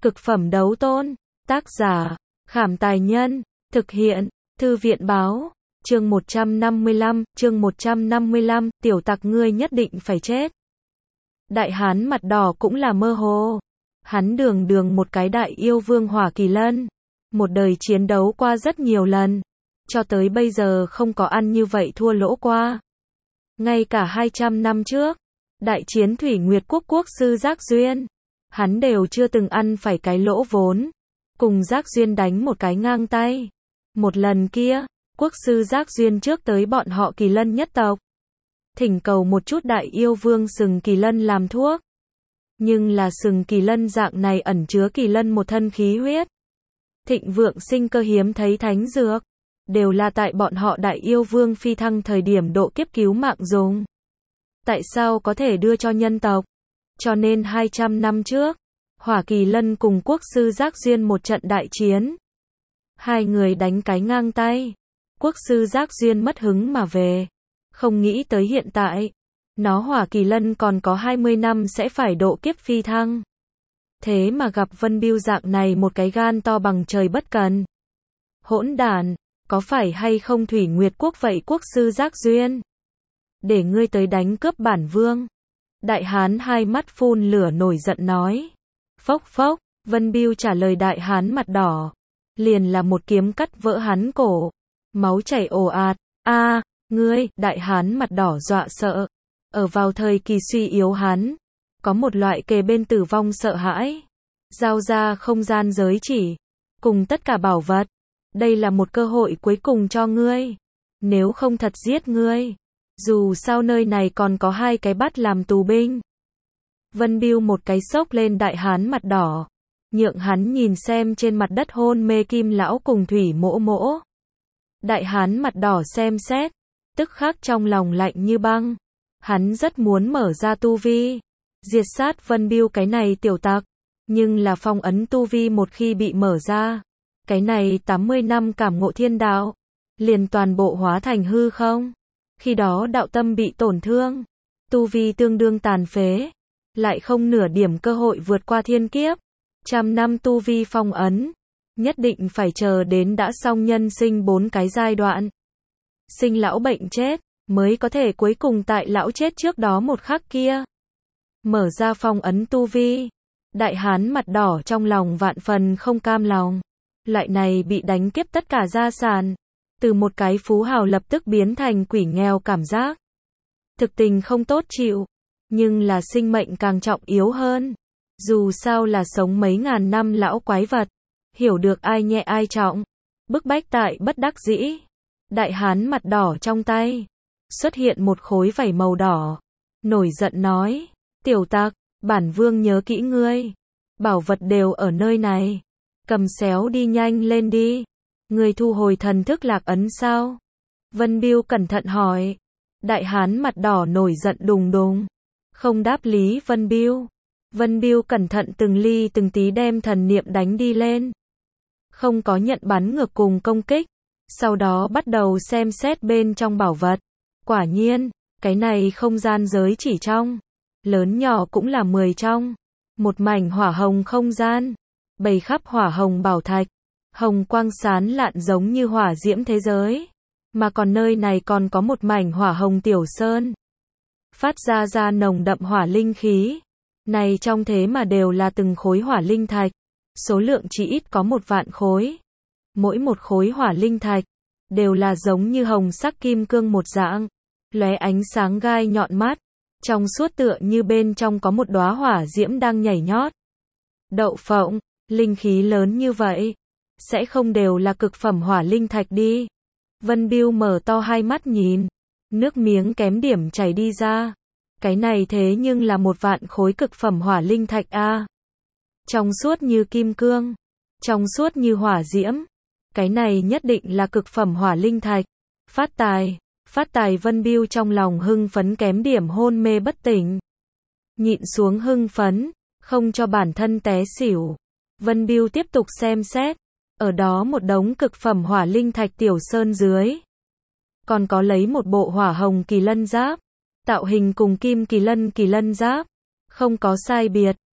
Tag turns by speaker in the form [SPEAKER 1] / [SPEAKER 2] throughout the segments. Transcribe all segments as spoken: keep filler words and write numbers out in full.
[SPEAKER 1] Cực phẩm đấu tôn. Tác giả, Khảm Tài Nhân. Thực hiện, Thư viện Báo. Chương một trăm năm mươi lăm, chương một trăm năm mươi lăm, tiểu tặc ngươi nhất định phải chết. Đại hán mặt đỏ cũng là mơ hồ. Hắn đường đường một cái đại yêu vương Hỏa Kỳ Lân. Một đời chiến đấu qua rất nhiều lần. Cho tới bây giờ không có ăn như vậy thua lỗ qua. Ngay cả hai trăm năm trước, đại chiến Thủy Nguyệt Quốc quốc sư Giác Duyên, hắn đều chưa từng ăn phải cái lỗ vốn. Cùng Giác Duyên đánh một cái ngang tay. Một lần kia, quốc sư Giác Duyên trước tới bọn họ Kỳ Lân nhất tộc. Thỉnh cầu một chút đại yêu vương sừng Kỳ Lân làm thuốc. Nhưng là sừng Kỳ Lân dạng này ẩn chứa Kỳ Lân một thân khí huyết. Thịnh vượng sinh cơ hiếm thấy thánh dược. Đều là tại bọn họ đại yêu vương phi thăng thời điểm độ kiếp cứu mạng dùng. Tại sao có thể đưa cho nhân tộc? Cho nên hai trăm năm trước, Hỏa Kỳ Lân cùng quốc sư Giác Duyên một trận đại chiến. Hai người đánh cái ngang tay. Quốc sư Giác Duyên mất hứng mà về. Không nghĩ tới hiện tại, nó Hỏa Kỳ Lân còn có hai mươi năm sẽ phải độ kiếp phi thăng. Thế mà gặp Vân Bưu dạng này một cái gan to bằng trời bất cần. Hỗn đản, có phải hay không Thủy Nguyệt Quốc vậy quốc sư Giác Duyên? Để ngươi tới đánh cướp bản vương. Đại hán hai mắt phun lửa nổi giận nói. Phốc phốc, Vân Bưu trả lời đại hán mặt đỏ. Liền là một kiếm cắt vỡ hắn cổ. Máu chảy ồ ạt. A, ngươi, đại hán mặt đỏ dọa sợ. Ở vào thời kỳ suy yếu hắn, có một loại kề bên tử vong sợ hãi. Giao ra không gian giới chỉ. Cùng tất cả bảo vật. Đây là một cơ hội cuối cùng cho ngươi. Nếu không thật giết ngươi. Dù sao nơi này còn có hai cái bắt làm tù binh. Vân Bưu một cái xốc lên đại hán mặt đỏ. Nhượng hắn nhìn xem trên mặt đất hôn mê Kim lão cùng Thủy Mỗ Mỗ. Đại hán mặt đỏ xem xét. Tức khắc trong lòng lạnh như băng. Hắn rất muốn mở ra tu vi. Diệt sát Vân Bưu cái này tiểu tặc. Nhưng là phong ấn tu vi một khi bị mở ra. Cái này tám mươi năm cảm ngộ thiên đạo. Liền toàn bộ hóa thành hư không. Khi đó đạo tâm bị tổn thương. Tu vi tương đương tàn phế. Lại không nửa điểm cơ hội vượt qua thiên kiếp. Trăm năm tu vi phong ấn. Nhất định phải chờ đến đã xong nhân sinh bốn cái giai đoạn. Sinh lão bệnh chết. Mới có thể cuối cùng tại lão chết trước đó một khắc kia. Mở ra phong ấn tu vi. Đại hán mặt đỏ trong lòng vạn phần không cam lòng. Loại này bị đánh kiếp tất cả gia sản. Từ một cái phú hào lập tức biến thành quỷ nghèo cảm giác. Thực tình không tốt chịu. Nhưng là sinh mệnh càng trọng yếu hơn. Dù sao là sống mấy ngàn năm lão quái vật. Hiểu được ai nhẹ ai trọng. Bức bách tại bất đắc dĩ. Đại hán mặt đỏ trong tay. Xuất hiện một khối vảy màu đỏ. Nổi giận nói. Tiểu tặc, bản vương nhớ kỹ ngươi. Bảo vật đều ở nơi này. Cầm xéo đi nhanh lên đi. Người thu hồi thần thức lạc ấn sao? Vân Bưu cẩn thận hỏi. Đại hán mặt đỏ nổi giận đùng đùng. Không đáp lý Vân Bưu. Vân Bưu cẩn thận từng ly từng tí đem thần niệm đánh đi lên. Không có nhận bắn ngược cùng công kích. Sau đó bắt đầu xem xét bên trong bảo vật. Quả nhiên, cái này không gian giới chỉ trong. Lớn nhỏ cũng là mười trong. Một mảnh hỏa hồng không gian. Bày khắp hỏa hồng bảo thạch. Hồng quang sáng lạn giống như hỏa diễm thế giới. Mà còn nơi này còn có một mảnh hỏa hồng tiểu sơn. Phát ra ra nồng đậm hỏa linh khí. Này trong thế mà đều là từng khối hỏa linh thạch. Số lượng chỉ ít có một vạn khối. Mỗi một khối hỏa linh thạch. Đều là giống như hồng sắc kim cương một dạng. Lóe ánh sáng gai nhọn mắt. Trong suốt tựa như bên trong có một đóa hỏa diễm đang nhảy nhót. Đậu phộng, linh khí lớn như vậy. Sẽ không đều là cực phẩm hỏa linh thạch đi. Vân Bưu mở to hai mắt nhìn. Nước miếng kém điểm chảy đi ra. Cái này thế nhưng là một vạn khối cực phẩm hỏa linh thạch a. Trong suốt như kim cương. Trong suốt như hỏa diễm. Cái này nhất định là cực phẩm hỏa linh thạch. Phát tài. Phát tài Vân Bưu trong lòng hưng phấn kém điểm hôn mê bất tỉnh. Nhịn xuống hưng phấn. Không cho bản thân té xỉu. Vân Bưu tiếp tục xem xét. Ở đó một đống cực phẩm hỏa linh thạch tiểu sơn dưới. Còn có lấy một bộ hỏa hồng kỳ lân giáp. Tạo hình cùng kim kỳ lân kỳ lân giáp. Không có sai biệt.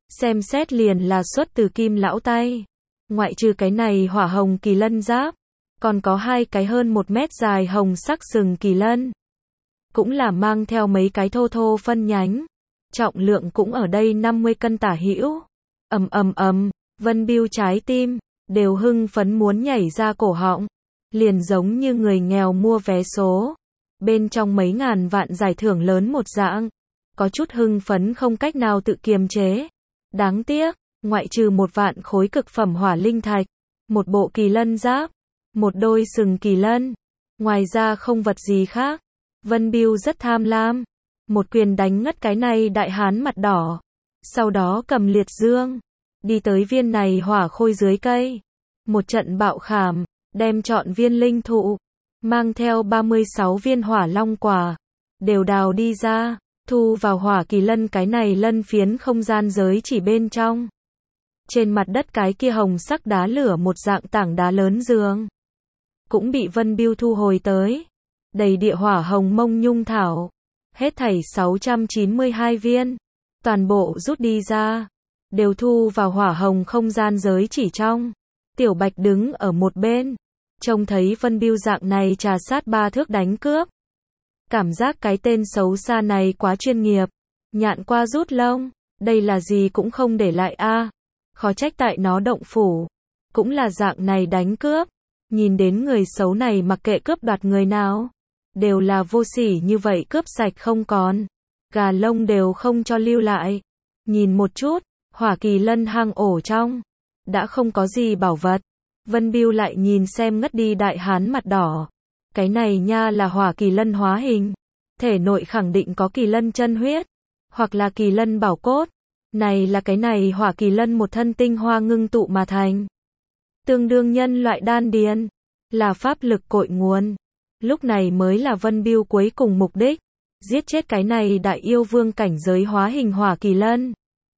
[SPEAKER 1] xem xét liền là xuất từ Kim lão tay. Ngoại trừ cái này hỏa hồng kỳ lân giáp, còn có hai cái hơn một mét dài hồng sắc sừng kỳ lân. Cũng là mang theo mấy cái thô thô phân nhánh. Trọng lượng cũng ở đây năm mươi cân tả hữu. Ầm ầm ầm, Vân Bưu trái tim đều hưng phấn muốn nhảy ra cổ họng, liền giống như người nghèo mua vé số, bên trong mấy ngàn vạn giải thưởng lớn một dạng, có chút hưng phấn không cách nào tự kiềm chế. Đáng tiếc, ngoại trừ một vạn khối cực phẩm hỏa linh thạch, một bộ kỳ lân giáp, một đôi sừng kỳ lân, ngoài ra không vật gì khác. Vân Bưu rất tham lam, một quyền đánh ngất cái này đại hán mặt đỏ, sau đó cầm liệt dương, đi tới viên này hỏa khôi dưới cây, một trận bạo khảm, đem trọn viên linh thụ, mang theo ba mươi sáu viên hỏa long quả, đều đào đi ra, thu vào hỏa kỳ lân cái này lân phiến không gian giới chỉ bên trong. Trên mặt đất cái kia hồng sắc đá lửa một dạng tảng đá lớn giường, cũng bị Vân Bưu thu hồi tới, đầy địa hỏa hồng mông nhung thảo, hết thảy sáu trăm chín mươi hai viên, toàn bộ rút đi ra, đều thu vào hỏa hồng không gian giới chỉ trong. Tiểu Bạch đứng ở một bên, trông thấy Vân Bưu dạng này trà sát ba thước đánh cướp. Cảm giác cái tên xấu xa này quá chuyên nghiệp, nhạn qua rút lông, đây là gì cũng không để lại a. Khó trách tại nó động phủ, cũng là dạng này đánh cướp. Nhìn đến người xấu này mặc kệ cướp đoạt người nào, đều là vô sỉ như vậy cướp sạch không còn, gà lông đều không cho lưu lại. Nhìn một chút, hỏa kỳ lân hang ổ trong, đã không có gì bảo vật. Vân Bưu lại nhìn xem ngất đi đại hán mặt đỏ. Cái này nha là hỏa kỳ lân hóa hình, thể nội khẳng định có kỳ lân chân huyết, hoặc là kỳ lân bảo cốt. Này là cái này hỏa kỳ lân một thân tinh hoa ngưng tụ mà thành. Tương đương nhân loại đan điền, là pháp lực cội nguồn. Lúc này mới là Vân Bưu cuối cùng mục đích, giết chết cái này đại yêu vương cảnh giới hóa hình hỏa kỳ lân.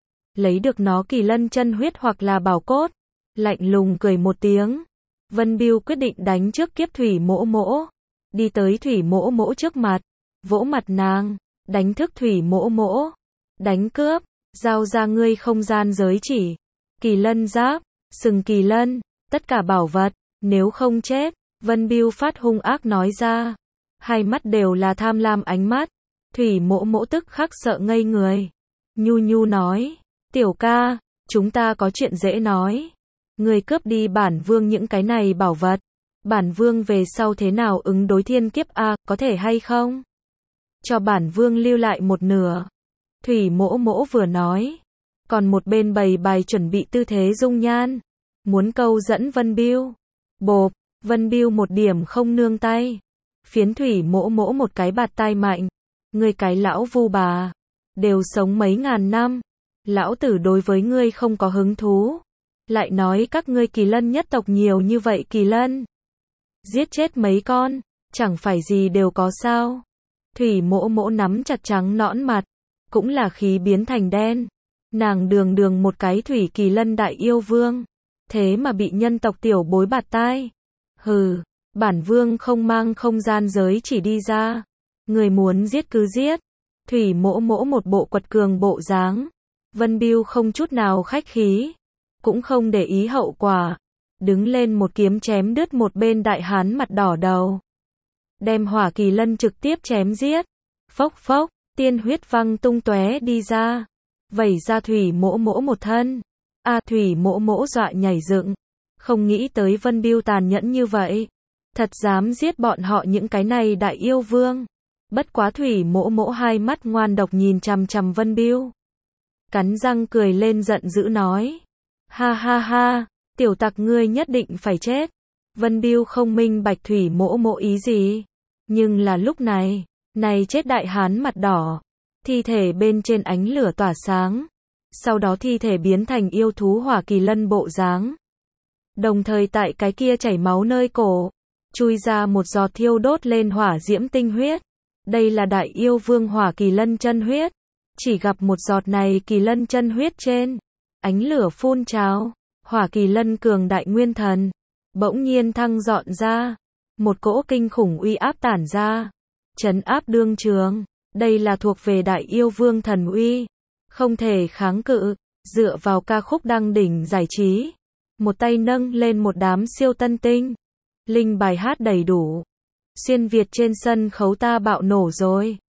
[SPEAKER 1] Lấy được nó kỳ lân chân huyết hoặc là bảo cốt, lạnh lùng cười một tiếng. Vân Bưu quyết định đánh trước kiếp Thủy Mỗ Mỗ, đi tới Thủy Mỗ Mỗ trước mặt, vỗ mặt nàng, đánh thức Thủy Mỗ Mỗ, đánh cướp, giao ra ngươi không gian giới chỉ, kỳ lân giáp, sừng kỳ lân, tất cả bảo vật, nếu không chết. Vân Bưu phát hung ác nói ra, hai mắt đều là tham lam ánh mắt. Thủy Mỗ Mỗ tức khắc sợ ngây người, nhu nhu nói, tiểu ca, chúng ta có chuyện dễ nói. Người cướp đi bản vương những cái này bảo vật, bản vương về sau thế nào ứng đối thiên kiếp a, có thể hay không? Cho bản vương lưu lại một nửa. Thủy Mỗ Mỗ vừa nói, còn một bên bày bài chuẩn bị tư thế dung nhan, muốn câu dẫn Vân Bưu. Bộp, Vân Bưu một điểm không nương tay, phiến Thủy Mỗ Mỗ một cái bạt tai mạnh. Ngươi cái lão vu bà, đều sống mấy ngàn năm, lão tử đối với ngươi không có hứng thú. Lại nói các ngươi kỳ lân nhất tộc nhiều như vậy kỳ lân, giết chết mấy con, chẳng phải gì đều có sao. Thủy Mỗ Mỗ nắm chặt trắng nõn mặt, cũng là khí biến thành đen. Nàng đường đường một cái thủy kỳ lân đại yêu vương, thế mà bị nhân tộc tiểu bối bạt tai. Hừ, bản vương không mang không gian giới chỉ đi ra, người muốn giết cứ giết. Thủy Mỗ Mỗ một bộ quật cường bộ dáng. Vân Bưu không chút nào khách khí, cũng không để ý hậu quả, đứng lên một kiếm chém đứt một bên đại hán mặt đỏ đầu, đem hỏa kỳ lân trực tiếp chém giết. Phốc phốc, tiên huyết văng tung tóe đi ra, vẩy ra Thủy Mỗ Mỗ một thân. A, Thủy Mỗ Mỗ dọa nhảy dựng, không nghĩ tới Vân Bưu tàn nhẫn như vậy, thật dám giết bọn họ những cái này đại yêu vương. Bất quá Thủy Mỗ Mỗ hai mắt ngoan độc nhìn chằm chằm Vân Bưu, cắn răng cười lên giận dữ nói, ha ha ha, tiểu tặc ngươi nhất định phải chết. Vân Bưu không minh bạch Thủy Mỗ Mỗ ý gì, nhưng là lúc này, này chết đại hán mặt đỏ, thi thể bên trên ánh lửa tỏa sáng, sau đó thi thể biến thành yêu thú hỏa kỳ lân bộ dáng. Đồng thời tại cái kia chảy máu nơi cổ, chui ra một giọt thiêu đốt lên hỏa diễm tinh huyết. Đây là đại yêu vương hỏa kỳ lân chân huyết. Chỉ gặp một giọt này kỳ lân chân huyết trên, ánh lửa phun trào, hỏa kỳ lân cường đại nguyên thần, bỗng nhiên thăng dọn ra, một cỗ kinh khủng uy áp tản ra, trấn áp đương trường. Đây là thuộc về đại yêu vương thần uy, không thể kháng cự. Dựa vào ca khúc đăng đỉnh giải trí, một tay nâng lên một đám siêu tân tinh. Linh bài hát đầy đủ. Xuyên Việt trên sân khấu ta bạo nổ rồi.